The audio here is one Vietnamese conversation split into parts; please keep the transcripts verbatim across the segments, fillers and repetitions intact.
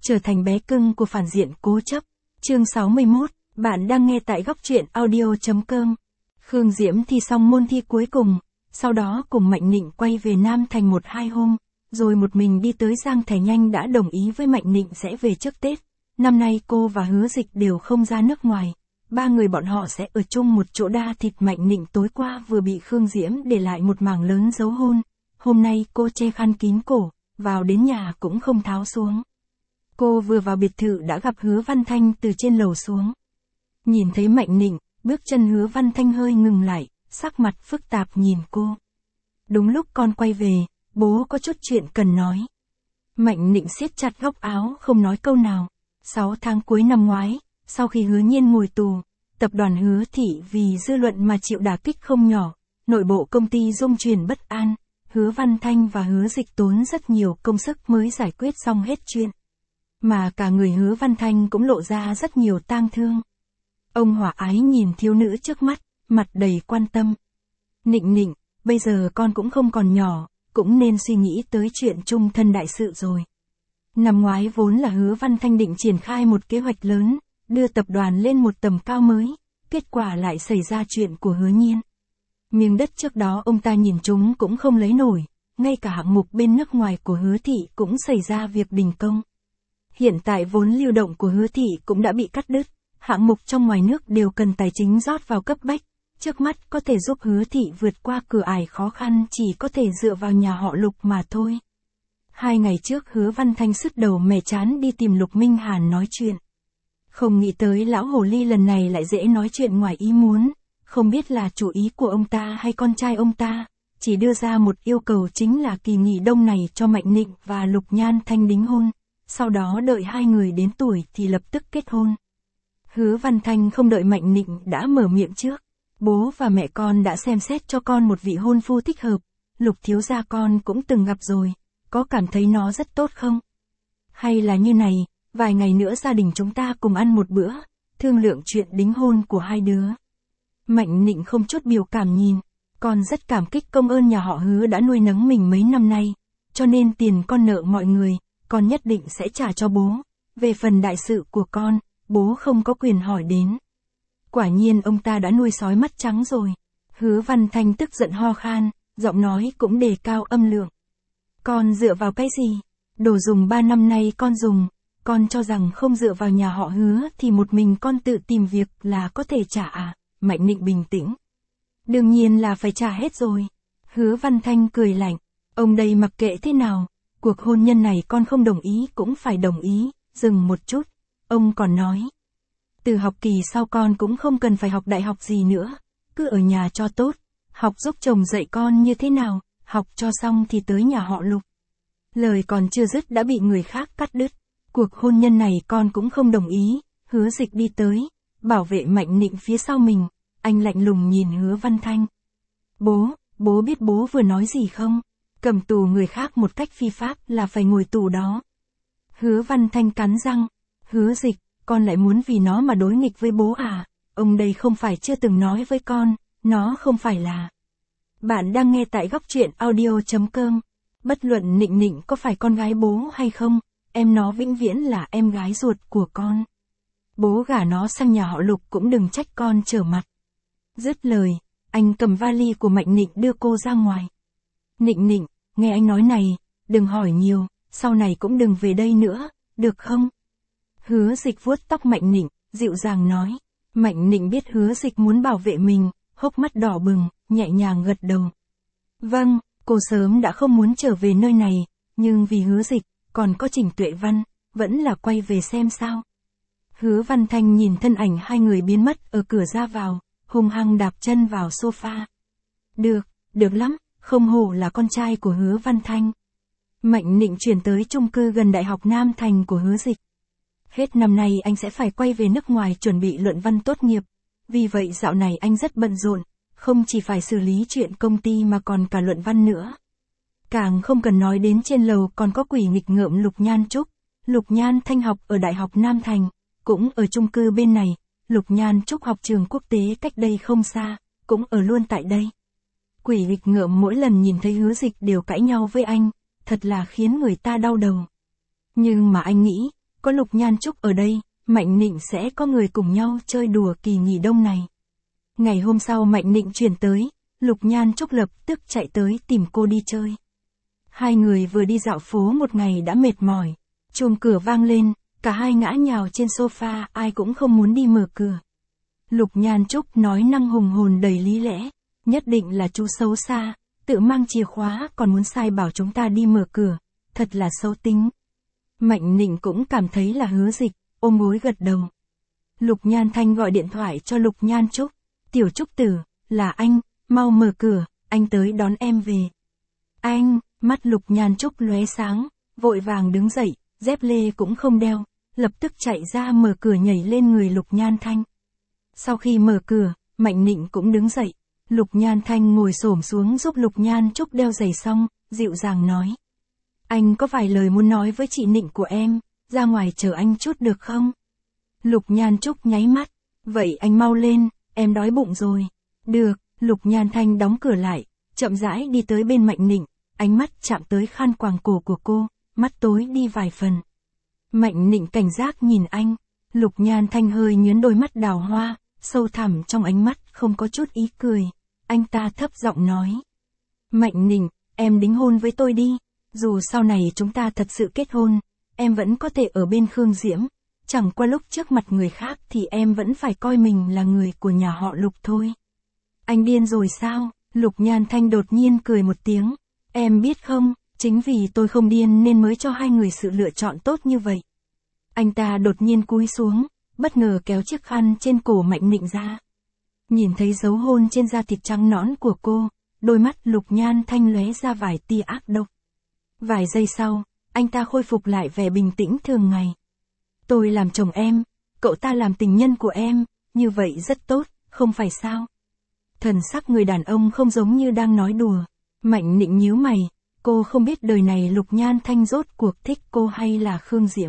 trở thành bé cưng của phản diện cố chấp. Chương sáu mươi mốt, bạn đang nghe tại góc truyện audio chấm com. Khương Diễm thi xong môn thi cuối cùng, sau đó cùng Mạnh Nịnh quay về Nam Thành một hai hôm, rồi một mình đi tới Giang Thái Nhanh đã đồng ý với Mạnh Nịnh sẽ về trước Tết. Năm nay cô và Hứa Dịch đều không ra nước ngoài, ba người bọn họ sẽ ở chung một chỗ. Đa thịt Mạnh Nịnh tối qua vừa bị Khương Diễm để lại một mảng lớn dấu hôn, hôm nay cô che khăn kín cổ, vào đến nhà cũng không tháo xuống. Cô vừa vào biệt thự đã gặp Hứa Văn Thanh từ trên lầu xuống. Nhìn thấy Mạnh Nịnh, bước chân Hứa Văn Thanh hơi ngừng lại, sắc mặt phức tạp nhìn cô. Đúng lúc con quay về, bố có chút chuyện cần nói. Mạnh Nịnh siết chặt góc áo không nói câu nào. Sáu tháng cuối năm ngoái, sau khi Hứa Nhiên ngồi tù, tập đoàn Hứa Thị vì dư luận mà chịu đả kích không nhỏ, nội bộ công ty rung chuyển bất an, Hứa Văn Thanh và Hứa Dịch tốn rất nhiều công sức mới giải quyết xong hết chuyện. Mà cả người Hứa Văn Thanh cũng lộ ra rất nhiều tang thương. Ông hòa ái nhìn thiếu nữ trước mắt, mặt đầy quan tâm. Nịnh Nịnh, bây giờ con cũng không còn nhỏ, cũng nên suy nghĩ tới chuyện chung thân đại sự rồi. Năm ngoái vốn là Hứa Văn Thanh định triển khai một kế hoạch lớn, đưa tập đoàn lên một tầm cao mới, kết quả lại xảy ra chuyện của Hứa Nhiên. Miếng đất trước đó ông ta nhìn chúng cũng không lấy nổi, ngay cả hạng mục bên nước ngoài của Hứa Thị cũng xảy ra việc đình công. Hiện tại vốn lưu động của Hứa Thị cũng đã bị cắt đứt, hạng mục trong ngoài nước đều cần tài chính rót vào cấp bách, trước mắt có thể giúp Hứa Thị vượt qua cửa ải khó khăn chỉ có thể dựa vào nhà họ Lục mà thôi. Hai ngày trước Hứa Văn Thanh sứt đầu mẻ chán đi tìm Lục Minh Hàn nói chuyện. Không nghĩ tới lão hồ ly lần này lại dễ nói chuyện ngoài ý muốn, không biết là chủ ý của ông ta hay con trai ông ta, chỉ đưa ra một yêu cầu chính là kỳ nghỉ đông này cho Mạnh Nịnh và Lục Nhan Thanh đính hôn, sau đó đợi hai người đến tuổi thì lập tức kết hôn. Hứa Văn Thanh không đợi Mạnh Nịnh đã mở miệng trước, bố và mẹ con đã xem xét cho con một vị hôn phu thích hợp, Lục thiếu gia con cũng từng gặp rồi, có cảm thấy nó rất tốt không? Hay là như này, vài ngày nữa gia đình chúng ta cùng ăn một bữa, thương lượng chuyện đính hôn của hai đứa. Mạnh Nịnh không chút biểu cảm nhìn, con rất cảm kích công ơn nhà họ Hứa đã nuôi nấng mình mấy năm nay, cho nên tiền con nợ mọi người, con nhất định sẽ trả cho bố, về phần đại sự của con, bố không có quyền hỏi đến. Quả nhiên ông ta đã nuôi sói mắt trắng rồi. Hứa Văn Thanh tức giận ho khan, giọng nói cũng đề cao âm lượng. Con dựa vào cái gì? Đồ dùng ba năm nay con dùng, con cho rằng không dựa vào nhà họ Hứa thì một mình con tự tìm việc là có thể trả à? Mạnh Nịnh bình tĩnh. Đương nhiên là phải trả hết rồi. Hứa Văn Thanh cười lạnh. Ông đây mặc kệ thế nào, cuộc hôn nhân này con không đồng ý cũng phải đồng ý. Dừng một chút, ông còn nói. Từ học kỳ sau con cũng không cần phải học đại học gì nữa, cứ ở nhà cho tốt, học giúp chồng dạy con như thế nào, học cho xong thì tới nhà họ Lục. Lời còn chưa dứt đã bị người khác cắt đứt. Cuộc hôn nhân này con cũng không đồng ý. Hứa Dịch đi tới, bảo vệ Mạnh Nịnh phía sau mình, anh lạnh lùng nhìn Hứa Văn Thanh. Bố, bố biết bố vừa nói gì không? Cầm tù người khác một cách phi pháp là phải ngồi tù đó. Hứa Văn Thanh cắn răng. Hứa Dịch, con lại muốn vì nó mà đối nghịch với bố à? Ông đây không phải chưa từng nói với con, nó không phải là. Bạn đang nghe tại góc truyện audio chấm com. Bất luận Nịnh Nịnh có phải con gái bố hay không, em nó vĩnh viễn là em gái ruột của con. Bố gả nó sang nhà họ Lục cũng đừng trách con trở mặt. Dứt lời, anh cầm vali của Mạnh Nịnh đưa cô ra ngoài. Nịnh Nịnh, nghe anh nói này, đừng hỏi nhiều, sau này cũng đừng về đây nữa, được không? Hứa Dịch vuốt tóc Mạnh Nịnh, dịu dàng nói. Mạnh Nịnh biết Hứa Dịch muốn bảo vệ mình, hốc mắt đỏ bừng, nhẹ nhàng gật đầu. Vâng, cô sớm đã không muốn trở về nơi này, nhưng vì Hứa Dịch, còn có Trình Tuệ Văn, vẫn là quay về xem sao. Hứa Văn Thanh nhìn thân ảnh hai người biến mất ở cửa ra vào, hung hăng đạp chân vào sofa. Được, được lắm, không hổ là con trai của Hứa Văn Thanh. Mạnh Nịnh chuyển tới chung cư gần Đại học Nam Thành của Hứa Dịch. Hết năm nay anh sẽ phải quay về nước ngoài chuẩn bị luận văn tốt nghiệp. Vì vậy dạo này anh rất bận rộn, không chỉ phải xử lý chuyện công ty mà còn cả luận văn nữa. Càng không cần nói đến trên lầu còn có quỷ nghịch ngợm Lục Nhan Trúc. Lục Nhan Thanh học ở Đại học Nam Thành, cũng ở chung cư bên này. Lục Nhan Trúc học trường quốc tế cách đây không xa, cũng ở luôn tại đây. Quỷ nghịch ngợm mỗi lần nhìn thấy Hứa Dịch đều cãi nhau với anh, thật là khiến người ta đau đầu. Nhưng mà anh nghĩ, có Lục Nhan Trúc ở đây, Mạnh Nịnh sẽ có người cùng nhau chơi đùa kỳ nghỉ đông này. Ngày hôm sau Mạnh Nịnh chuyển tới, Lục Nhan Trúc lập tức chạy tới tìm cô đi chơi. Hai người vừa đi dạo phố một ngày đã mệt mỏi. Chuông cửa vang lên, cả hai ngã nhào trên sofa, ai cũng không muốn đi mở cửa. Lục Nhan Trúc nói năng hùng hồn đầy lý lẽ, nhất định là chú xấu xa, tự mang chìa khóa còn muốn sai bảo chúng ta đi mở cửa, thật là xấu tính. Mạnh Nịnh cũng cảm thấy là Hứa Dịch, ôm gối gật đầu. Lục Nhan Thanh gọi điện thoại cho Lục Nhan Trúc, tiểu Trúc tử, là anh, mau mở cửa, anh tới đón em về. Anh, mắt Lục Nhan Trúc lóe sáng, vội vàng đứng dậy, dép lê cũng không đeo, lập tức chạy ra mở cửa nhảy lên người Lục Nhan Thanh. Sau khi mở cửa, Mạnh Nịnh cũng đứng dậy, Lục Nhan Thanh ngồi xổm xuống giúp Lục Nhan Trúc đeo giày xong, dịu dàng nói. Anh có vài lời muốn nói với chị Nịnh của em, ra ngoài chờ anh chút được không? Lục Nhan Trúc nháy mắt, vậy anh mau lên, em đói bụng rồi. Được, Lục Nhan Thanh đóng cửa lại, chậm rãi đi tới bên Mạnh Nịnh, ánh mắt chạm tới khăn quàng cổ của cô, mắt tối đi vài phần. Mạnh Nịnh cảnh giác nhìn anh, Lục Nhan Thanh hơi nhướng đôi mắt đào hoa, sâu thẳm trong ánh mắt không có chút ý cười, anh ta thấp giọng nói. Mạnh Nịnh, em đính hôn với tôi đi, dù sau này chúng ta thật sự kết hôn, em vẫn có thể ở bên Khương Diễm, chẳng qua lúc trước mặt người khác thì em vẫn phải coi mình là người của nhà họ Lục thôi. Anh điên rồi sao? Lục Nhan Thanh đột nhiên cười một tiếng, em biết không, chính vì tôi không điên nên mới cho hai người sự lựa chọn tốt như vậy. Anh ta đột nhiên cúi xuống, bất ngờ kéo chiếc khăn trên cổ Mạnh Nịnh ra. Nhìn thấy dấu hôn trên da thịt trắng nõn của cô, đôi mắt Lục Nhan Thanh lóe ra vài tia ác độc. Vài giây sau, anh ta khôi phục lại vẻ bình tĩnh thường ngày. Tôi làm chồng em, cậu ta làm tình nhân của em, như vậy rất tốt, không phải sao? Thần sắc người đàn ông không giống như đang nói đùa. Mạnh Nịnh nhíu mày, cô không biết đời này Lục Nhan Thanh rốt cuộc thích cô hay là Khương Diễm.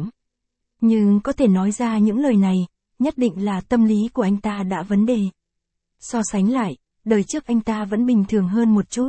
Nhưng có thể nói ra những lời này, nhất định là tâm lý của anh ta đã vấn đề. So sánh lại, đời trước anh ta vẫn bình thường hơn một chút.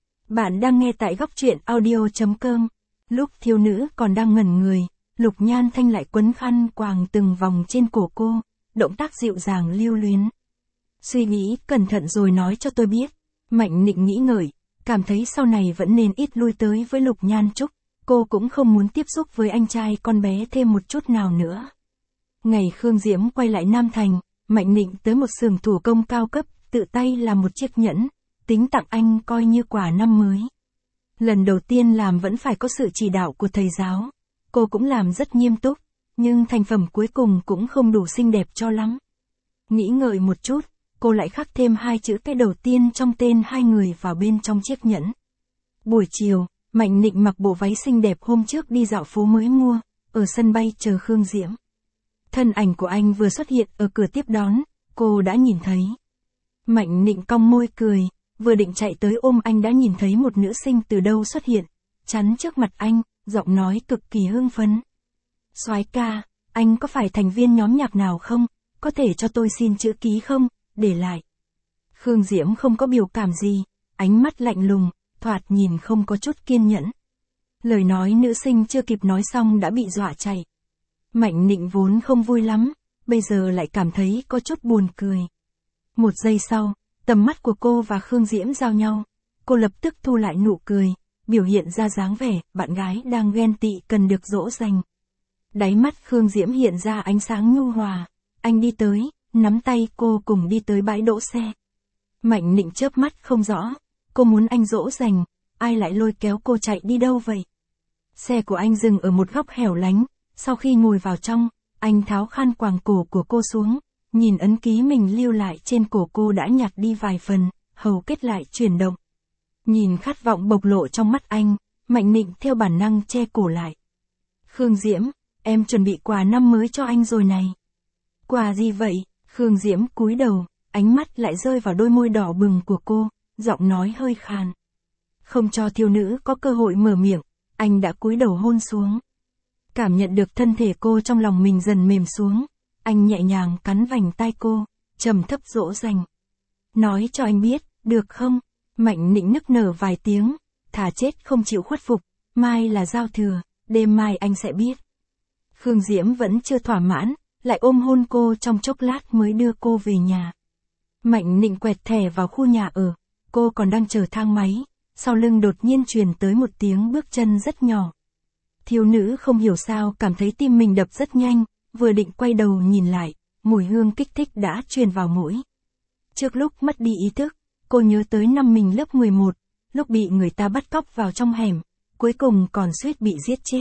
Bạn đang nghe tại góc truyện audio chấm com. Lúc thiếu nữ còn đang ngẩn người, Lục Nhan Thanh lại quấn khăn quàng từng vòng trên cổ cô, động tác dịu dàng lưu luyến. Suy nghĩ cẩn thận rồi nói cho tôi biết. Mạnh Nịnh nghĩ ngợi, cảm thấy sau này vẫn nên ít lui tới với Lục Nhan Trúc, cô cũng không muốn tiếp xúc với anh trai con bé thêm một chút nào nữa. Ngày Khương Diễm quay lại Nam Thành, Mạnh Nịnh tới một xưởng thủ công cao cấp, tự tay làm một chiếc nhẫn, tính tặng anh coi như quà năm mới. Lần đầu tiên làm vẫn phải có sự chỉ đạo của thầy giáo, cô cũng làm rất nghiêm túc, nhưng thành phẩm cuối cùng cũng không đủ xinh đẹp cho lắm. Nghĩ ngợi một chút, cô lại khắc thêm hai chữ cái đầu tiên trong tên hai người vào bên trong chiếc nhẫn. Buổi chiều, Mạnh Nịnh mặc bộ váy xinh đẹp hôm trước đi dạo phố mới mua, ở sân bay chờ Khương Diễm. Thân ảnh của anh vừa xuất hiện ở cửa tiếp đón, cô đã nhìn thấy. Mạnh Nịnh cong môi cười, vừa định chạy tới ôm anh đã nhìn thấy một nữ sinh từ đâu xuất hiện, chắn trước mặt anh, giọng nói cực kỳ hưng phấn. Soái ca, anh có phải thành viên nhóm nhạc nào không? Có thể cho tôi xin chữ ký không? Để lại. Khương Diễm không có biểu cảm gì, ánh mắt lạnh lùng, thoạt nhìn không có chút kiên nhẫn. Lời nói nữ sinh chưa kịp nói xong đã bị dọa chạy. Mạnh Nịnh vốn không vui lắm, bây giờ lại cảm thấy có chút buồn cười. Một giây sau, tầm mắt của cô và Khương Diễm giao nhau, cô lập tức thu lại nụ cười, biểu hiện ra dáng vẻ bạn gái đang ghen tị cần được dỗ dành. Đáy mắt Khương Diễm hiện ra ánh sáng nhu hòa, anh đi tới, nắm tay cô cùng đi tới bãi đỗ xe. Mạnh Nịnh chớp mắt không rõ, cô muốn anh dỗ dành, ai lại lôi kéo cô chạy đi đâu vậy? Xe của anh dừng ở một góc hẻo lánh, sau khi ngồi vào trong, anh tháo khăn quàng cổ của cô xuống, nhìn ấn ký mình lưu lại trên cổ cô đã nhạt đi vài phần, hầu kết lại chuyển động. Nhìn khát vọng bộc lộ trong mắt anh, Mạnh Nịnh theo bản năng che cổ lại. Khương Diễm, em chuẩn bị quà năm mới cho anh rồi này. Quà gì vậy? Khương Diễm cúi đầu, ánh mắt lại rơi vào đôi môi đỏ bừng của cô, giọng nói hơi khàn. Không cho thiếu nữ có cơ hội mở miệng, anh đã cúi đầu hôn xuống. Cảm nhận được thân thể cô trong lòng mình dần mềm xuống, anh nhẹ nhàng cắn vành tai cô, trầm thấp dỗ dành. Nói cho anh biết, được không? Mạnh Nịnh nức nở vài tiếng, thà chết không chịu khuất phục, mai là giao thừa, đêm mai anh sẽ biết. Khương Diễm vẫn chưa thỏa mãn, lại ôm hôn cô trong chốc lát mới đưa cô về nhà. Mạnh Nịnh quẹt thẻ vào khu nhà ở, cô còn đang chờ thang máy, sau lưng đột nhiên truyền tới một tiếng bước chân rất nhỏ. Thiếu nữ không hiểu sao cảm thấy tim mình đập rất nhanh, vừa định quay đầu nhìn lại, mùi hương kích thích đã truyền vào mũi. Trước lúc mất đi ý thức, cô nhớ tới năm mình lớp mười một, lúc bị người ta bắt cóc vào trong hẻm, cuối cùng còn suýt bị giết chết.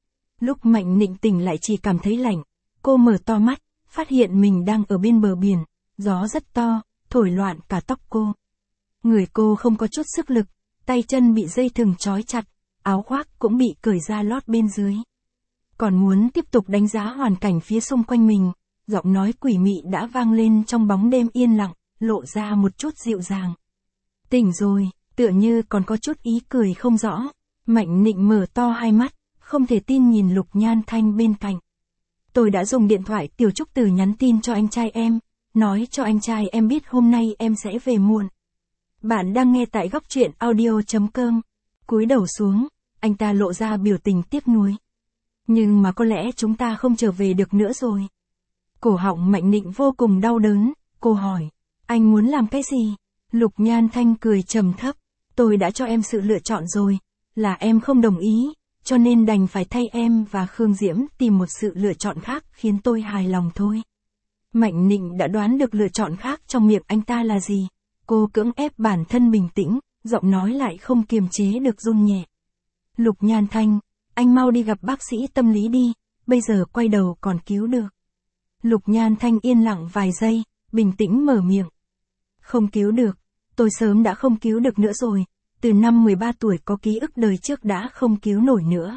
Lúc Mạnh Nịnh tỉnh lại chỉ cảm thấy lạnh, cô mở to mắt, phát hiện mình đang ở bên bờ biển, gió rất to, thổi loạn cả tóc cô. Người cô không có chút sức lực, tay chân bị dây thừng trói chặt, áo khoác cũng bị cởi ra lót bên dưới. Còn muốn tiếp tục đánh giá hoàn cảnh phía xung quanh mình, giọng nói quỷ mị đã vang lên trong bóng đêm yên lặng, lộ ra một chút dịu dàng. Tỉnh rồi, tựa như còn có chút ý cười không rõ. Mạnh Nịnh mở to hai mắt, không thể tin nhìn Lục Nhan Thanh bên cạnh. Tôi đã dùng điện thoại Tiểu Trúc Tử nhắn tin cho anh trai em, nói cho anh trai em biết hôm nay em sẽ về muộn. Bạn đang nghe tại góc truyện audio chấm com. Cúi đầu xuống, anh ta lộ ra biểu tình tiếc nuối. Nhưng mà có lẽ chúng ta không trở về được nữa rồi. Cổ họng Mạnh Nịnh vô cùng đau đớn, cô hỏi, anh muốn làm cái gì? Lục Nhan Thanh cười trầm thấp, tôi đã cho em sự lựa chọn rồi, là em không đồng ý, cho nên đành phải thay em và Khương Diễm tìm một sự lựa chọn khác khiến tôi hài lòng thôi. Mạnh Nịnh đã đoán được lựa chọn khác trong miệng anh ta là gì, cô cưỡng ép bản thân bình tĩnh, giọng nói lại không kiềm chế được run nhẹ. Lục Nhan Thanh, anh mau đi gặp bác sĩ tâm lý đi, bây giờ quay đầu còn cứu được. Lục Nhan Thanh yên lặng vài giây, bình tĩnh mở miệng. Không cứu được, tôi sớm đã không cứu được nữa rồi, từ năm mười ba tuổi có ký ức đời trước đã không cứu nổi nữa.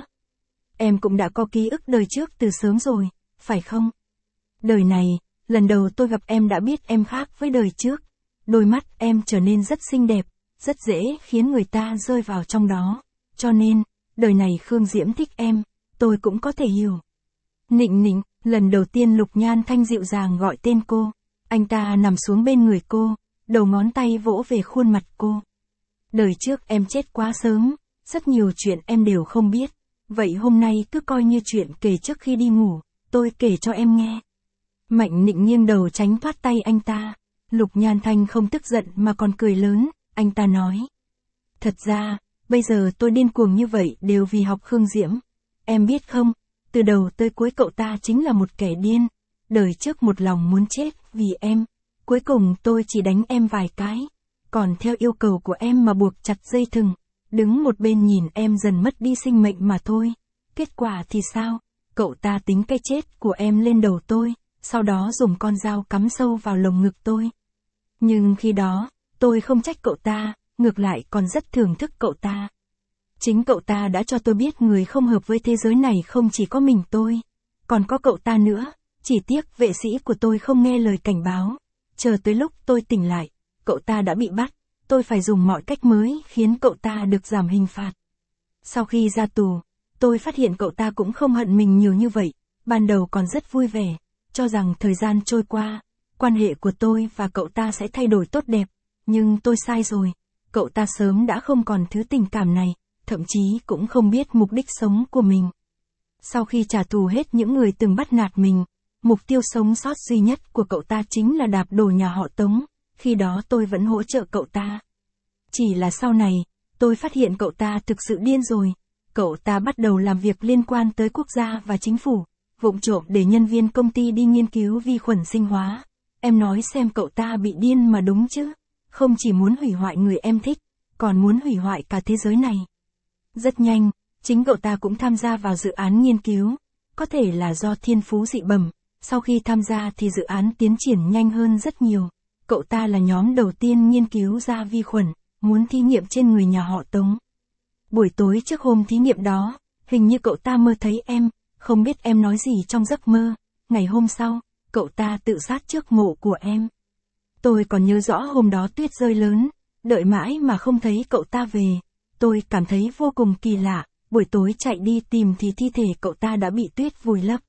Em cũng đã có ký ức đời trước từ sớm rồi, phải không? Đời này, lần đầu tôi gặp em đã biết em khác với đời trước, đôi mắt em trở nên rất xinh đẹp, rất dễ khiến người ta rơi vào trong đó, cho nên, đời này Khương Diễm thích em, tôi cũng có thể hiểu. Nịnh Nịnh, lần đầu tiên Lục Nhan Thanh dịu dàng gọi tên cô, anh ta nằm xuống bên người cô, đầu ngón tay vỗ về khuôn mặt cô. Đời trước em chết quá sớm, rất nhiều chuyện em đều không biết, vậy hôm nay cứ coi như chuyện kể trước khi đi ngủ, tôi kể cho em nghe. Mạnh Nịnh nghiêng đầu tránh thoát tay anh ta, Lục Nhan Thanh không tức giận mà còn cười lớn, anh ta nói. Thật ra, bây giờ tôi điên cuồng như vậy đều vì học Khương Diễm. Em biết không, từ đầu tới cuối cậu ta chính là một kẻ điên, đời trước một lòng muốn chết vì em, cuối cùng tôi chỉ đánh em vài cái, còn theo yêu cầu của em mà buộc chặt dây thừng, đứng một bên nhìn em dần mất đi sinh mệnh mà thôi. Kết quả thì sao? Cậu ta tính cái chết của em lên đầu tôi, sau đó dùng con dao cắm sâu vào lồng ngực tôi. Nhưng khi đó, tôi không trách cậu ta, ngược lại còn rất thưởng thức cậu ta. Chính cậu ta đã cho tôi biết người không hợp với thế giới này không chỉ có mình tôi, còn có cậu ta nữa, chỉ tiếc vệ sĩ của tôi không nghe lời cảnh báo. Chờ tới lúc tôi tỉnh lại, cậu ta đã bị bắt, tôi phải dùng mọi cách mới khiến cậu ta được giảm hình phạt. Sau khi ra tù, tôi phát hiện cậu ta cũng không hận mình nhiều như vậy, ban đầu còn rất vui vẻ, cho rằng thời gian trôi qua, quan hệ của tôi và cậu ta sẽ thay đổi tốt đẹp, nhưng tôi sai rồi, cậu ta sớm đã không còn thứ tình cảm này, thậm chí cũng không biết mục đích sống của mình. Sau khi trả thù hết những người từng bắt nạt mình, mục tiêu sống sót duy nhất của cậu ta chính là đạp đổ nhà họ Tống, khi đó tôi vẫn hỗ trợ cậu ta. Chỉ là sau này, tôi phát hiện cậu ta thực sự điên rồi, cậu ta bắt đầu làm việc liên quan tới quốc gia và chính phủ, vụng trộm để nhân viên công ty đi nghiên cứu vi khuẩn sinh hóa. Em nói xem cậu ta bị điên mà đúng chứ, không chỉ muốn hủy hoại người em thích, còn muốn hủy hoại cả thế giới này. Rất nhanh, chính cậu ta cũng tham gia vào dự án nghiên cứu, có thể là do thiên phú dị bẩm, sau khi tham gia thì dự án tiến triển nhanh hơn rất nhiều. Cậu ta là nhóm đầu tiên nghiên cứu ra vi khuẩn, muốn thí nghiệm trên người nhà họ Tống. Buổi tối trước hôm thí nghiệm đó, hình như cậu ta mơ thấy em, không biết em nói gì trong giấc mơ. Ngày hôm sau, cậu ta tự sát trước mộ của em. Tôi còn nhớ rõ hôm đó tuyết rơi lớn, đợi mãi mà không thấy cậu ta về. Tôi cảm thấy vô cùng kỳ lạ, buổi tối chạy đi tìm thì thi thể cậu ta đã bị tuyết vùi lấp.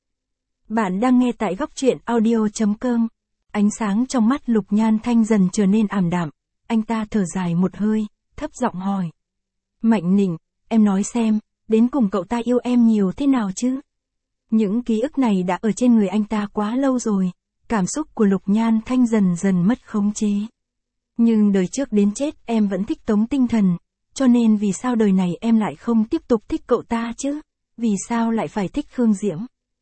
Bạn đang nghe tại góc truyện audio chấm com. Ánh sáng trong mắt Lục Nhan Thanh dần trở nên ảm đạm, anh ta thở dài một hơi, thấp giọng hỏi. Mạnh Nịnh, em nói xem, đến cùng cậu ta yêu em nhiều thế nào chứ? Những ký ức này đã ở trên người anh ta quá lâu rồi, cảm xúc của Lục Nhan Thanh dần dần mất khống chế. Nhưng đời trước đến chết em vẫn thích Tống Tinh Thần, cho nên vì sao đời này em lại không tiếp tục thích cậu ta chứ? Vì sao lại phải thích Khương Diễm?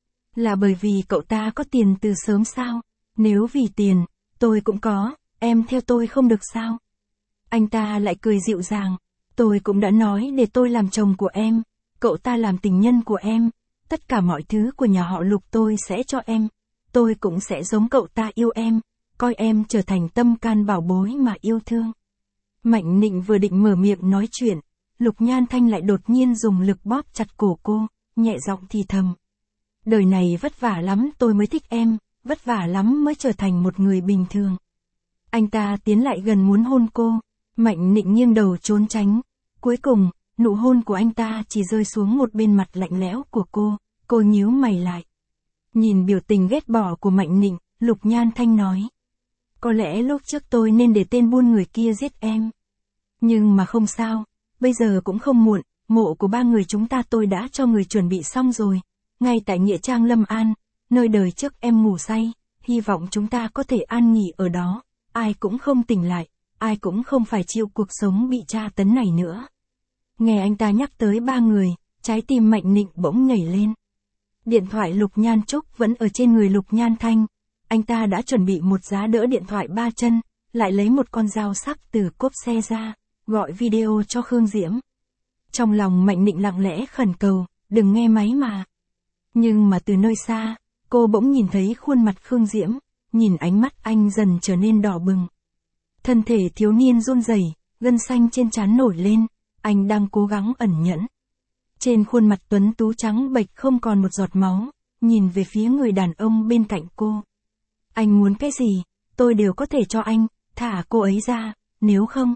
Là bởi vì cậu ta có tiền từ sớm sao? Nếu vì tiền, tôi cũng có, em theo tôi không được sao? Anh ta lại cười dịu dàng, tôi cũng đã nói để tôi làm chồng của em, cậu ta làm tình nhân của em, tất cả mọi thứ của nhà họ Lục tôi sẽ cho em, tôi cũng sẽ giống cậu ta yêu em, coi em trở thành tâm can bảo bối mà yêu thương. Mạnh Nịnh vừa định mở miệng nói chuyện, Lục Nhan Thanh lại đột nhiên dùng lực bóp chặt cổ cô, nhẹ giọng thì thầm. Đời này vất vả lắm tôi mới thích em, vất vả lắm mới trở thành một người bình thường. Anh ta tiến lại gần muốn hôn cô, Mạnh Nịnh nghiêng đầu trốn tránh. Cuối cùng, nụ hôn của anh ta chỉ rơi xuống một bên mặt lạnh lẽo của cô, cô nhíu mày lại. Nhìn biểu tình ghét bỏ của Mạnh Nịnh, Lục Nhan Thanh nói. Có lẽ lúc trước tôi nên để tên buôn người kia giết em. Nhưng mà không sao, bây giờ cũng không muộn, mộ của ba người chúng ta tôi đã cho người chuẩn bị xong rồi. Ngay tại Nghĩa Trang Lâm An, nơi đời trước em ngủ say, hy vọng chúng ta có thể an nghỉ ở đó, ai cũng không tỉnh lại, ai cũng không phải chịu cuộc sống bị tra tấn này nữa. Nghe anh ta nhắc tới ba người, trái tim Mạnh Nịnh bỗng nhảy lên. Điện thoại Lục Nhan Trúc vẫn ở trên người Lục Nhan Thanh, anh ta đã chuẩn bị một giá đỡ điện thoại ba chân, lại lấy một con dao sắc từ cốp xe ra, gọi video cho Khương Diễm. Trong lòng Mạnh Nịnh lặng lẽ khẩn cầu, đừng nghe máy mà. Nhưng mà từ nơi xa, cô bỗng nhìn thấy khuôn mặt Khương Diễm, nhìn ánh mắt anh dần trở nên đỏ bừng. Thân thể thiếu niên run rẩy, gân xanh trên trán nổi lên, anh đang cố gắng ẩn nhẫn. Trên khuôn mặt tuấn tú trắng bệch không còn một giọt máu, nhìn về phía người đàn ông bên cạnh cô. Anh muốn cái gì, tôi đều có thể cho anh, thả cô ấy ra, nếu không.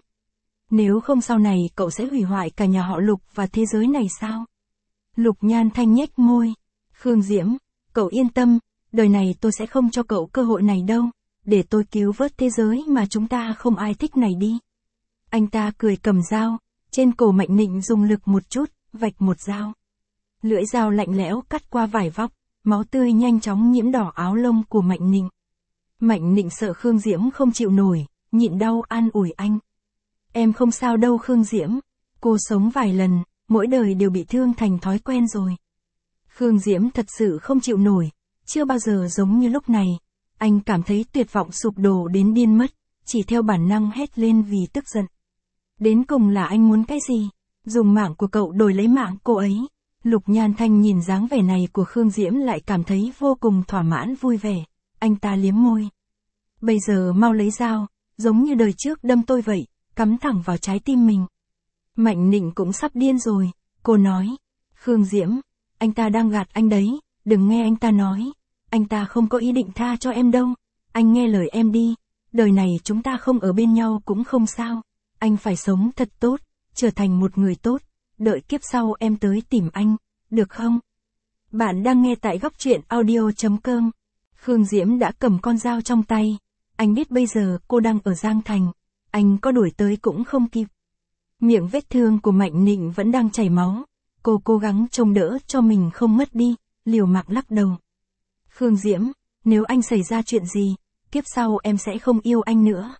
Nếu không sau này cậu sẽ hủy hoại cả nhà họ Lục và thế giới này sao? Lục Nhan Thanh nhếch môi. Khương Diễm, cậu yên tâm, đời này tôi sẽ không cho cậu cơ hội này đâu, để tôi cứu vớt thế giới mà chúng ta không ai thích này đi. Anh ta cười cầm dao, trên cổ Mạnh Nịnh dùng lực một chút, vạch một dao. Lưỡi dao lạnh lẽo cắt qua vải vóc, máu tươi nhanh chóng nhiễm đỏ áo lông của Mạnh Nịnh. Mạnh Nịnh sợ Khương Diễm không chịu nổi, nhịn đau an ủi anh. Em không sao đâu Khương Diễm, cô sống vài lần, mỗi đời đều bị thương thành thói quen rồi. Khương Diễm thật sự không chịu nổi, chưa bao giờ giống như lúc này, anh cảm thấy tuyệt vọng sụp đổ đến điên mất, chỉ theo bản năng hét lên vì tức giận. Đến cùng là anh muốn cái gì? Dùng mạng của cậu đổi lấy mạng cô ấy. Lục Nhan Thanh nhìn dáng vẻ này của Khương Diễm lại cảm thấy vô cùng thỏa mãn vui vẻ, anh ta liếm môi. Bây giờ mau lấy dao, giống như đời trước đâm tôi vậy, cắm thẳng vào trái tim mình. Mạnh Nịnh cũng sắp điên rồi, cô nói. Khương Diễm, anh ta đang gạt anh đấy, đừng nghe anh ta nói. Anh ta không có ý định tha cho em đâu, anh nghe lời em đi, đời này chúng ta không ở bên nhau cũng không sao. Anh phải sống thật tốt, trở thành một người tốt, đợi kiếp sau em tới tìm anh, được không? Bạn đang nghe tại góc truyện audio chấm com. Khương Diễm đã cầm con dao trong tay, anh biết bây giờ cô đang ở Giang Thành, anh có đuổi tới cũng không kịp. Miệng vết thương của Mạnh Nịnh vẫn đang chảy máu, cô cố gắng trông đỡ cho mình không mất đi, liều mạng lắc đầu. Khương Diễm, nếu anh xảy ra chuyện gì, kiếp sau em sẽ không yêu anh nữa.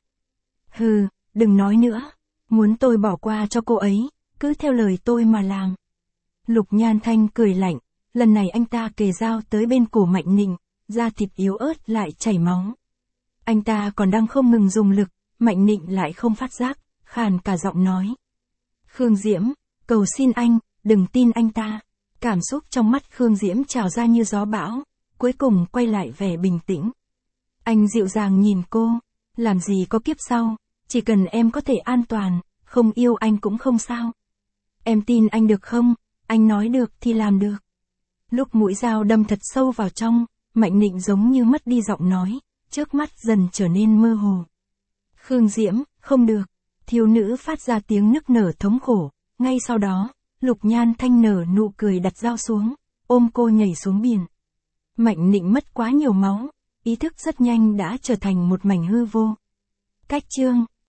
Hừ, đừng nói nữa, muốn tôi bỏ qua cho cô ấy, cứ theo lời tôi mà làm. Lục Nhan Thanh cười lạnh, lần này anh ta kề dao tới bên cổ Mạnh Nịnh, da thịt yếu ớt lại chảy máu. Anh ta còn đang không ngừng dùng lực, Mạnh Nịnh lại không phát giác, khàn cả giọng nói. Khương Diễm, cầu xin anh, đừng tin anh ta. Cảm xúc trong mắt Khương Diễm trào ra như gió bão, cuối cùng quay lại vẻ bình tĩnh. Anh dịu dàng nhìn cô, làm gì có kiếp sau, chỉ cần em có thể an toàn, không yêu anh cũng không sao. Em tin anh được không, anh nói được thì làm được. Lúc mũi dao đâm thật sâu vào trong, Mạnh Nịnh giống như mất đi giọng nói, trước mắt dần trở nên mơ hồ. Khương Diễm, không được, thiếu nữ phát ra tiếng nức nở thống khổ, ngay sau đó, Lục Nhan Thanh nở nụ cười đặt dao xuống, ôm cô nhảy xuống biển. Mạnh Nịnh mất quá nhiều máu, ý thức rất nhanh đã trở thành một mảnh hư vô. Cách chương